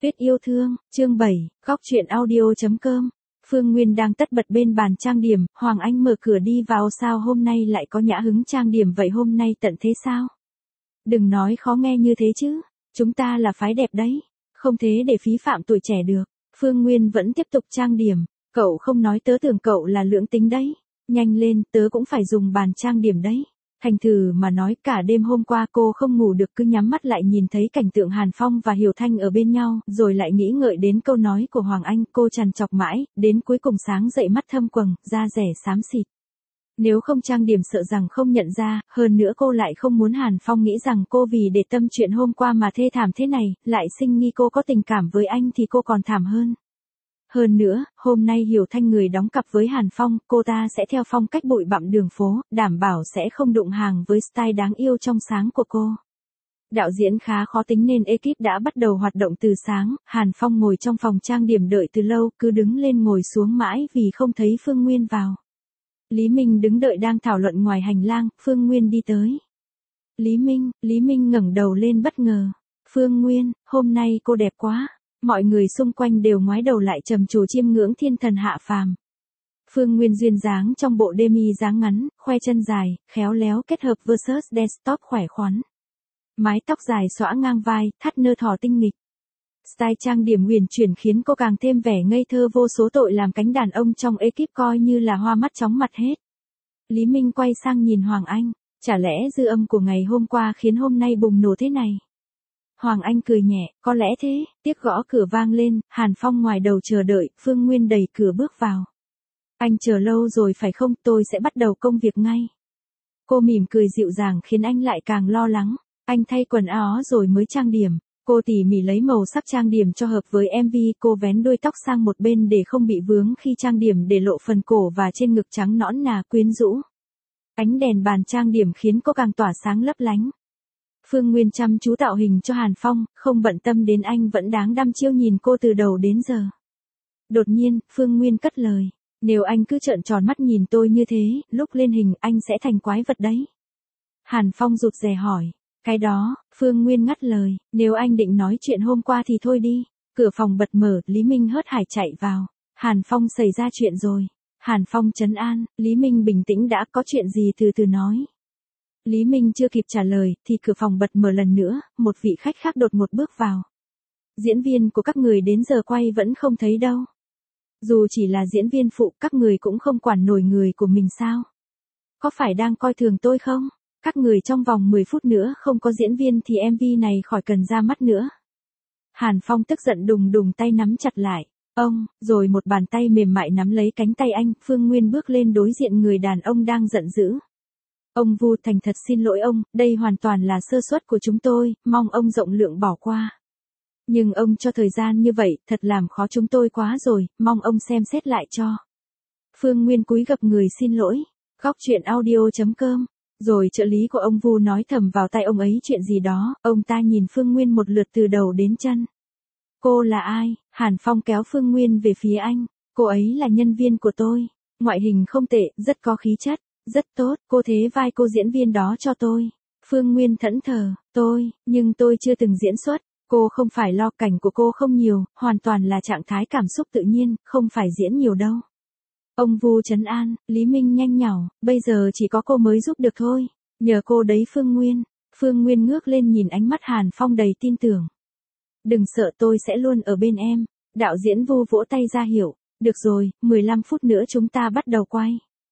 Tuyết yêu thương, chương 7, góc truyện audio.com. Phương Nguyên đang tất bật bên bàn trang điểm, Hoàng Anh mở cửa đi vào. Sao hôm nay lại có nhã hứng trang điểm vậy, hôm nay tận thế sao? Đừng nói khó nghe như thế chứ, chúng ta là phái đẹp đấy, không thế để phí phạm tuổi trẻ được. Phương Nguyên vẫn tiếp tục trang điểm, cậu không nói tớ tưởng cậu là lưỡng tính đấy. Nhanh lên, tớ cũng phải dùng bàn trang điểm đấy. Thành thử mà nói, cả đêm hôm qua cô không ngủ được, cứ nhắm mắt lại nhìn thấy cảnh tượng Hàn Phong và Hiểu Thanh ở bên nhau, rồi lại nghĩ ngợi đến câu nói của Hoàng Anh, cô trằn trọc mãi, đến cuối cùng sáng dậy mắt thâm quầng, da rẻ xám xịt. Nếu không trang điểm sợ rằng không nhận ra, hơn nữa cô lại không muốn Hàn Phong nghĩ rằng cô vì để tâm chuyện hôm qua mà thê thảm thế này, lại sinh nghi cô có tình cảm với anh thì cô còn thảm hơn. Hơn nữa, hôm nay Hiểu Thanh người đóng cặp với Hàn Phong, cô ta sẽ theo phong cách bụi bặm đường phố, đảm bảo sẽ không đụng hàng với style đáng yêu trong sáng của cô. Đạo diễn khá khó tính nên ekip đã bắt đầu hoạt động từ sáng, Hàn Phong ngồi trong phòng trang điểm đợi từ lâu, cứ đứng lên ngồi xuống mãi vì không thấy Phương Nguyên vào. Lý Minh đứng đợi đang thảo luận ngoài hành lang, Phương Nguyên đi tới. Lý Minh ngẩng đầu lên bất ngờ. Phương Nguyên, hôm nay cô đẹp quá. Mọi người xung quanh đều ngoái đầu lại trầm trồ chiêm ngưỡng thiên thần hạ phàm. Phương Nguyên duyên dáng trong bộ demi dáng ngắn, khoe chân dài, khéo léo kết hợp versus desktop khỏe khoắn. Mái tóc dài xõa ngang vai, thắt nơ thỏ tinh nghịch. Style trang điểm huyền chuyển khiến cô càng thêm vẻ ngây thơ vô số tội làm cánh đàn ông trong ekip coi như là hoa mắt chóng mặt hết. Lý Minh quay sang nhìn Hoàng Anh, chả lẽ dư âm của ngày hôm qua khiến hôm nay bùng nổ thế này? Hoàng Anh cười nhẹ, có lẽ thế. Tiếc gõ cửa vang lên, Hàn Phong ngoài đầu chờ đợi, Phương Nguyên đẩy cửa bước vào. Anh chờ lâu rồi phải không, tôi sẽ bắt đầu công việc ngay. Cô mỉm cười dịu dàng khiến anh lại càng lo lắng. Anh thay quần áo rồi mới trang điểm. Cô tỉ mỉ lấy màu sắc trang điểm cho hợp với MV, cô vén đuôi tóc sang một bên để không bị vướng khi trang điểm, để lộ phần cổ và trên ngực trắng nõn nà quyến rũ. Ánh đèn bàn trang điểm khiến cô càng tỏa sáng lấp lánh. Phương Nguyên chăm chú tạo hình cho Hàn Phong, không bận tâm đến anh vẫn đáng đăm chiêu nhìn cô từ đầu đến giờ. Đột nhiên, Phương Nguyên cất lời, nếu anh cứ trợn tròn mắt nhìn tôi như thế, lúc lên hình anh sẽ thành quái vật đấy. Hàn Phong rụt rè hỏi, cái đó, Phương Nguyên ngắt lời, nếu anh định nói chuyện hôm qua thì thôi đi. Cửa phòng bật mở, Lý Minh hớt hải chạy vào. Hàn Phong xảy ra chuyện rồi. Hàn Phong trấn an, Lý Minh bình tĩnh đã, có chuyện gì từ từ nói. Lý Minh chưa kịp trả lời, thì cửa phòng bật mở lần nữa, một vị khách khác đột ngột bước vào. Diễn viên của các người đến giờ quay vẫn không thấy đâu. Dù chỉ là diễn viên phụ, các người cũng không quản nổi người của mình sao? Có phải đang coi thường tôi không? Các người trong vòng 10 phút nữa không có diễn viên thì MV này khỏi cần ra mắt nữa. Hàn Phong tức giận đùng đùng tay nắm chặt lại. Ông, rồi một bàn tay mềm mại nắm lấy cánh tay anh, Phương Nguyên bước lên đối diện người đàn ông đang giận dữ. Ông Vu thành thật xin lỗi ông, đây hoàn toàn là sơ suất của chúng tôi, mong ông rộng lượng bỏ qua. Nhưng ông cho thời gian như vậy, thật làm khó chúng tôi quá rồi, mong ông xem xét lại cho. Phương Nguyên cúi gập người xin lỗi. Góc truyện audio.com. Rồi trợ lý của ông Vu nói thầm vào tai ông ấy chuyện gì đó, ông ta nhìn Phương Nguyên một lượt từ đầu đến chân. Cô là ai? Hàn Phong kéo Phương Nguyên về phía anh. Cô ấy là nhân viên của tôi. Ngoại hình không tệ, rất có khí chất. Rất tốt, cô thế vai cô diễn viên đó cho tôi. Phương Nguyên thẫn thờ, nhưng tôi chưa từng diễn xuất. Cô không phải lo, cảnh của cô không nhiều, hoàn toàn là trạng thái cảm xúc tự nhiên, không phải diễn nhiều đâu. Ông Vu trấn an, Lý Minh nhanh nhảu, bây giờ chỉ có cô mới giúp được thôi. Nhờ cô đấy Phương Nguyên. Phương Nguyên ngước lên nhìn ánh mắt Hàn Phong đầy tin tưởng. Đừng sợ, tôi sẽ luôn ở bên em. Đạo diễn Vu vỗ tay ra hiệu. Được rồi, 15 phút nữa chúng ta bắt đầu quay.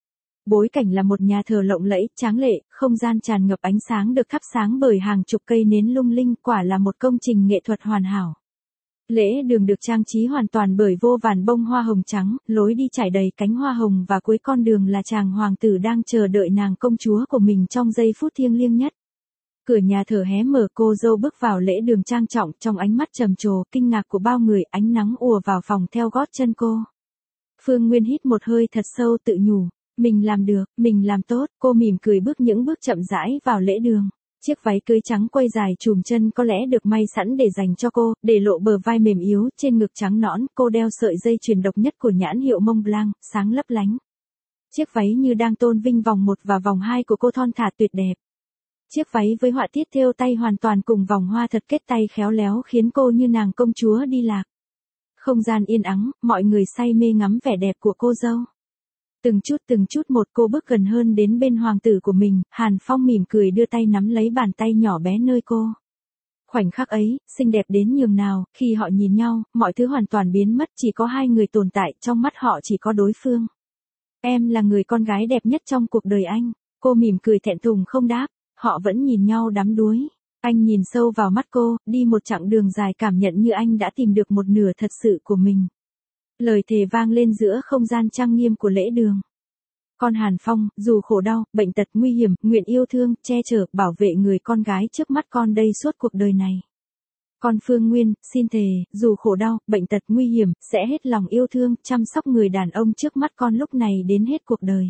Bối cảnh là một nhà thờ lộng lẫy, tráng lệ, không gian tràn ngập ánh sáng được thắp sáng bởi hàng chục cây nến lung linh, quả là một công trình nghệ thuật hoàn hảo. Lễ đường được trang trí hoàn toàn bởi vô vàn bông hoa hồng trắng, lối đi trải đầy cánh hoa hồng và cuối con đường là chàng hoàng tử đang chờ đợi nàng công chúa của mình trong giây phút thiêng liêng nhất. Cửa nhà thờ hé mở, cô dâu bước vào lễ đường trang trọng, trong ánh mắt trầm trồ, kinh ngạc của bao người, ánh nắng ùa vào phòng theo gót chân cô. Phương Nguyên hít một hơi thật sâu tự nhủ. Mình làm được, mình làm tốt, cô mỉm cười bước những bước chậm rãi vào lễ đường. Chiếc váy cưới trắng quây dài trùm chân có lẽ được may sẵn để dành cho cô, để lộ bờ vai mềm yếu, trên ngực trắng nõn, cô đeo sợi dây chuyền độc nhất của nhãn hiệu Mont Blanc, sáng lấp lánh. Chiếc váy như đang tôn vinh vòng 1 và vòng 2 của cô thon thả tuyệt đẹp. Chiếc váy với họa tiết thêu tay hoàn toàn cùng vòng hoa thật kết tay khéo léo khiến cô như nàng công chúa đi lạc. Không gian yên ắng, mọi người say mê ngắm vẻ đẹp của cô dâu. Từng chút một cô bước gần hơn đến bên hoàng tử của mình, Hàn Phong mỉm cười đưa tay nắm lấy bàn tay nhỏ bé nơi cô. Khoảnh khắc ấy, xinh đẹp đến nhường nào, khi họ nhìn nhau, mọi thứ hoàn toàn biến mất, chỉ có hai người tồn tại, trong mắt họ chỉ có đối phương. Em là người con gái đẹp nhất trong cuộc đời anh. Cô mỉm cười thẹn thùng không đáp, họ vẫn nhìn nhau đắm đuối. Anh nhìn sâu vào mắt cô, đi một chặng đường dài cảm nhận như anh đã tìm được một nửa thật sự của mình. Lời thề vang lên giữa không gian trang nghiêm của lễ đường. Con Hàn Phong, dù khổ đau, bệnh tật nguy hiểm, nguyện yêu thương, che chở, bảo vệ người con gái trước mắt con đây suốt cuộc đời này. Con Phương Nguyên, xin thề, dù khổ đau, bệnh tật nguy hiểm, sẽ hết lòng yêu thương, chăm sóc người đàn ông trước mắt con lúc này đến hết cuộc đời.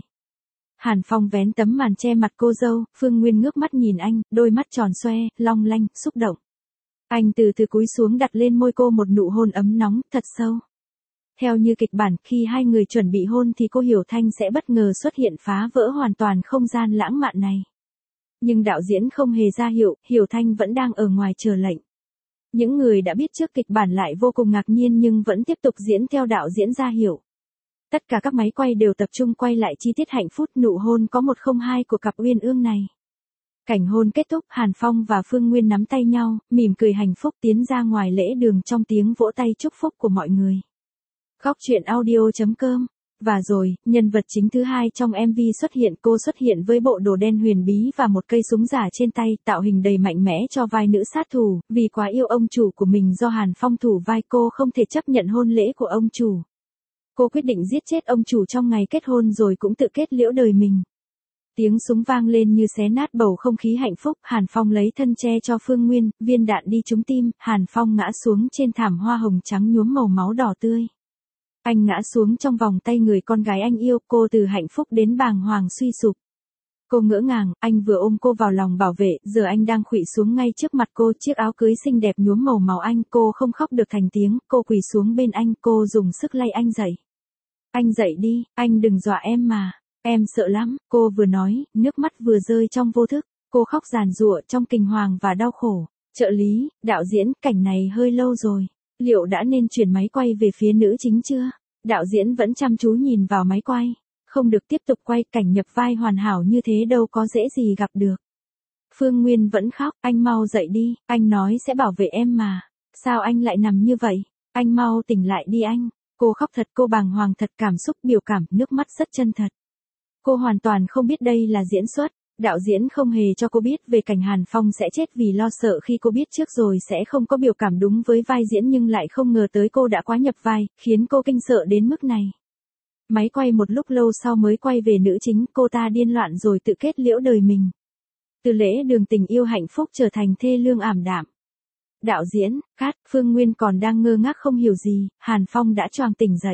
Hàn Phong vén tấm màn che mặt cô dâu, Phương Nguyên ngước mắt nhìn anh, đôi mắt tròn xoe, long lanh, xúc động. Anh từ từ cúi xuống đặt lên môi cô một nụ hôn ấm nóng, thật sâu. Theo như kịch bản, khi hai người chuẩn bị hôn thì cô Hiểu Thanh sẽ bất ngờ xuất hiện phá vỡ hoàn toàn không gian lãng mạn này. Nhưng đạo diễn không hề ra hiệu, Hiểu Thanh vẫn đang ở ngoài chờ lệnh. Những người đã biết trước kịch bản lại vô cùng ngạc nhiên nhưng vẫn tiếp tục diễn theo đạo diễn ra hiệu. Tất cả các máy quay đều tập trung quay lại chi tiết hạnh phúc nụ hôn có 102 của cặp uyên ương này. Cảnh hôn kết thúc, Hàn Phong và Phương Nguyên nắm tay nhau, mỉm cười hạnh phúc tiến ra ngoài lễ đường trong tiếng vỗ tay chúc phúc của mọi người. Góc truyện audio.com. Và rồi, nhân vật chính thứ hai trong MV xuất hiện, cô xuất hiện với bộ đồ đen huyền bí và một cây súng giả trên tay, tạo hình đầy mạnh mẽ cho vai nữ sát thủ, vì quá yêu ông chủ của mình do Hàn Phong thủ vai cô không thể chấp nhận hôn lễ của ông chủ. Cô quyết định giết chết ông chủ trong ngày kết hôn rồi cũng tự kết liễu đời mình. Tiếng súng vang lên như xé nát bầu không khí hạnh phúc, Hàn Phong lấy thân che cho Phương Nguyên, viên đạn đi trúng tim, Hàn Phong ngã xuống trên thảm hoa hồng trắng nhuốm màu máu đỏ tươi. Anh ngã xuống trong vòng tay người con gái anh yêu, cô từ hạnh phúc đến bàng hoàng suy sụp. Cô ngỡ ngàng, anh vừa ôm cô vào lòng bảo vệ, giờ anh đang khuỵu xuống ngay trước mặt cô, chiếc áo cưới xinh đẹp nhuốm màu máu anh, cô không khóc được thành tiếng, cô quỳ xuống bên anh, cô dùng sức lay anh dậy. Anh dậy đi, anh đừng dọa em mà, em sợ lắm, cô vừa nói, nước mắt vừa rơi trong vô thức, cô khóc giàn giụa trong kinh hoàng và đau khổ. Trợ lý, đạo diễn, cảnh này hơi lâu rồi. Liệu đã nên chuyển máy quay về phía nữ chính chưa? Đạo diễn vẫn chăm chú nhìn vào máy quay. Không được tiếp tục quay, cảnh nhập vai hoàn hảo như thế đâu có dễ gì gặp được. Phương Nguyên vẫn khóc, anh mau dậy đi, anh nói sẽ bảo vệ em mà. Sao anh lại nằm như vậy? Anh mau tỉnh lại đi anh. Cô khóc thật, cô bàng hoàng thật, cảm xúc biểu cảm, nước mắt rất chân thật. Cô hoàn toàn không biết đây là diễn xuất. Đạo diễn không hề cho cô biết về cảnh Hàn Phong sẽ chết vì lo sợ khi cô biết trước rồi sẽ không có biểu cảm đúng với vai diễn nhưng lại không ngờ tới cô đã quá nhập vai, khiến cô kinh sợ đến mức này. Máy quay một lúc lâu sau mới quay về nữ chính, cô ta điên loạn rồi tự kết liễu đời mình. Từ lễ đường tình yêu hạnh phúc trở thành thê lương ảm đạm. Đạo diễn, cắt, Phương Nguyên còn đang ngơ ngác không hiểu gì, Hàn Phong đã choàng tỉnh dậy.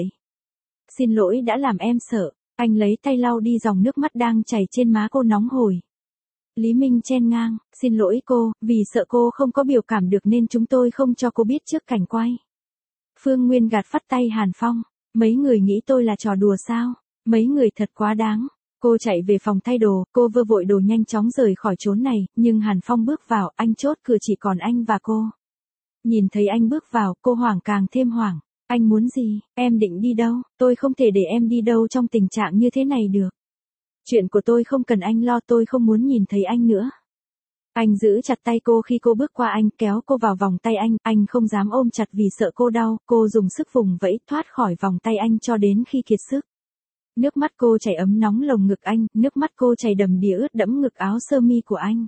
Xin lỗi đã làm em sợ. Anh lấy tay lau đi dòng nước mắt đang chảy trên má cô nóng hổi. Lý Minh chen ngang, xin lỗi cô, vì sợ cô không có biểu cảm được nên chúng tôi không cho cô biết trước cảnh quay. Phương Nguyên gạt phắt tay Hàn Phong, mấy người nghĩ tôi là trò đùa sao, mấy người thật quá đáng. Cô chạy về phòng thay đồ, cô vơ vội đồ nhanh chóng rời khỏi chốn này, nhưng Hàn Phong bước vào, anh chốt cửa chỉ còn anh và cô. Nhìn thấy anh bước vào, cô hoảng càng thêm hoảng. Anh muốn gì, em định đi đâu, tôi không thể để em đi đâu trong tình trạng như thế này được. Chuyện của tôi không cần anh lo, tôi không muốn nhìn thấy anh nữa. Anh giữ chặt tay cô khi cô bước qua anh, kéo cô vào vòng tay anh không dám ôm chặt vì sợ cô đau, cô dùng sức vùng vẫy thoát khỏi vòng tay anh cho đến khi kiệt sức. Nước mắt cô chảy ấm nóng lồng ngực anh, nước mắt cô chảy đầm đìa ướt đẫm ngực áo sơ mi của anh.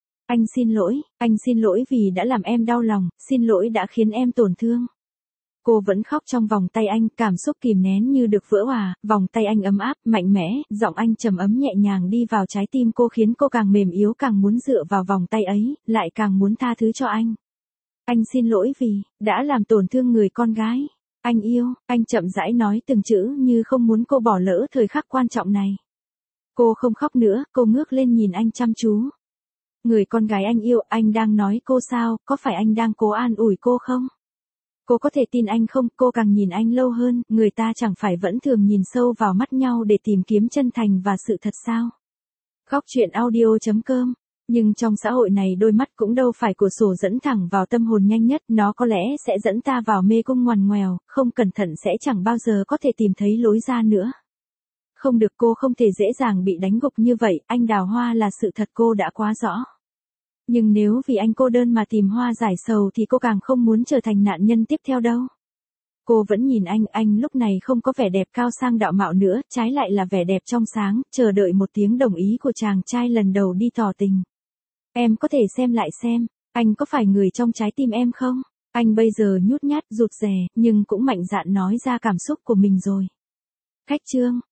Anh xin lỗi vì đã làm em đau lòng, xin lỗi đã khiến em tổn thương. Cô vẫn khóc trong vòng tay anh, cảm xúc kìm nén như được vỡ òa, vòng tay anh ấm áp, mạnh mẽ, giọng anh trầm ấm nhẹ nhàng đi vào trái tim cô khiến cô càng mềm yếu càng muốn dựa vào vòng tay ấy, lại càng muốn tha thứ cho anh. Anh xin lỗi vì đã làm tổn thương người con gái. Anh yêu, anh chậm rãi nói từng chữ như không muốn cô bỏ lỡ thời khắc quan trọng này. Cô không khóc nữa, cô ngước lên nhìn anh chăm chú. Người con gái anh yêu, anh đang nói cô sao, có phải anh đang cố an ủi cô không? Cô có thể tin anh không? Cô càng nhìn anh lâu hơn, người ta chẳng phải vẫn thường nhìn sâu vào mắt nhau để tìm kiếm chân thành và sự thật sao? Góc truyện audio.com Nhưng trong xã hội này đôi mắt cũng đâu phải của sổ dẫn thẳng vào tâm hồn nhanh nhất, nó có lẽ sẽ dẫn ta vào mê cung ngoằn ngoèo, không cẩn thận sẽ chẳng bao giờ có thể tìm thấy lối ra nữa. Không được, cô không thể dễ dàng bị đánh gục như vậy, anh đào hoa là sự thật cô đã quá rõ. Nhưng nếu vì anh cô đơn mà tìm hoa giải sầu thì cô càng không muốn trở thành nạn nhân tiếp theo đâu. Cô vẫn nhìn anh lúc này không có vẻ đẹp cao sang đạo mạo nữa, trái lại là vẻ đẹp trong sáng, chờ đợi một tiếng đồng ý của chàng trai lần đầu đi tỏ tình. Em có thể xem lại xem, anh có phải người trong trái tim em không? Anh bây giờ nhút nhát, rụt rè, nhưng cũng mạnh dạn nói ra cảm xúc của mình rồi. Khách trương.